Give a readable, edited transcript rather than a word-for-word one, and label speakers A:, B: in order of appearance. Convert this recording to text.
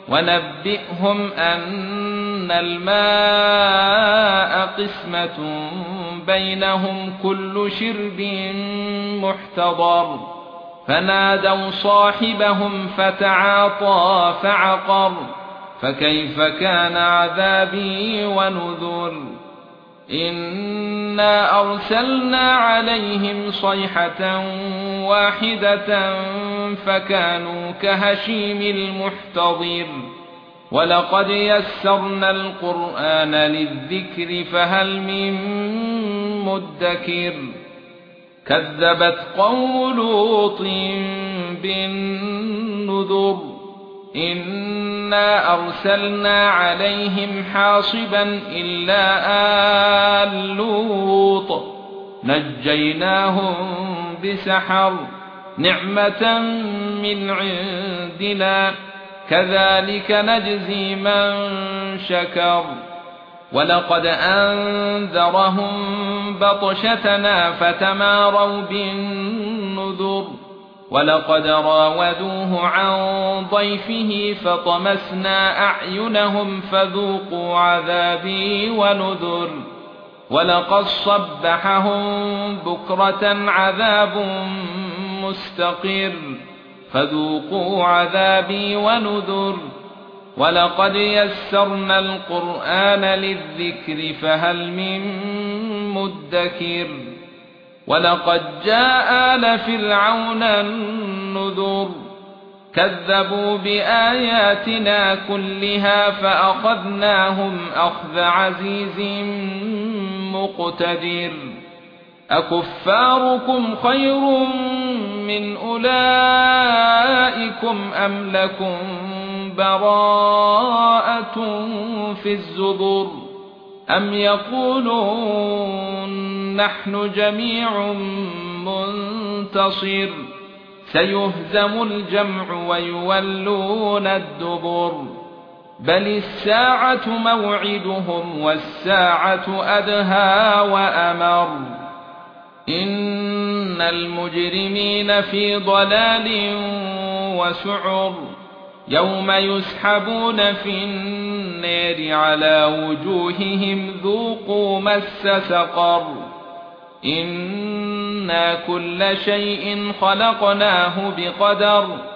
A: ونبئهم أن الماء قسمة بينهم كل شرب محتضر فنادوا صاحبهم فتعاطى فعقر فكيف كان عذابي ونذر إنا أرسلنا عليهم صيحة واحدة فكانوا كهشيم المحتضر ولقد يسرنا القرآن للذكر فهل من مدكر كذبت قوم لوط بالنذر إنا أرسلنا عليهم حاصبا إلا آل لوط نجيناهم بسحر نعمة من عندنا كذلك نجزي من شكر ولقد أنذرهم بطشتنا فتماروا بالنذر ولقد راودوه عن ضيفه فطمسنا أعينهم فذوقوا عذابي ونذر ولقد صبحهم بكرة عذاب مستقر فذوقوا عذابي ونذر ولقد يسرنا القرآن للذكر فهل من مدكر ولقد جاء آل فرعون النذر كذبوا بآياتنا كلها فأخذناهم أخذ عزيز مقتدر أكفاركم خير من أولئكم أم لكم براءة في الزبر أم يقولون نحن جميع منتصر سيهزم الجمع ويولون الدبر بل الساعة موعدهم والساعة أدهى وأمر إن المجرمين في ضلال وسعر يوم يسحبون في النار على وجوههم ذوقوا مس سقر إنا كل شيء خلقناه بقدر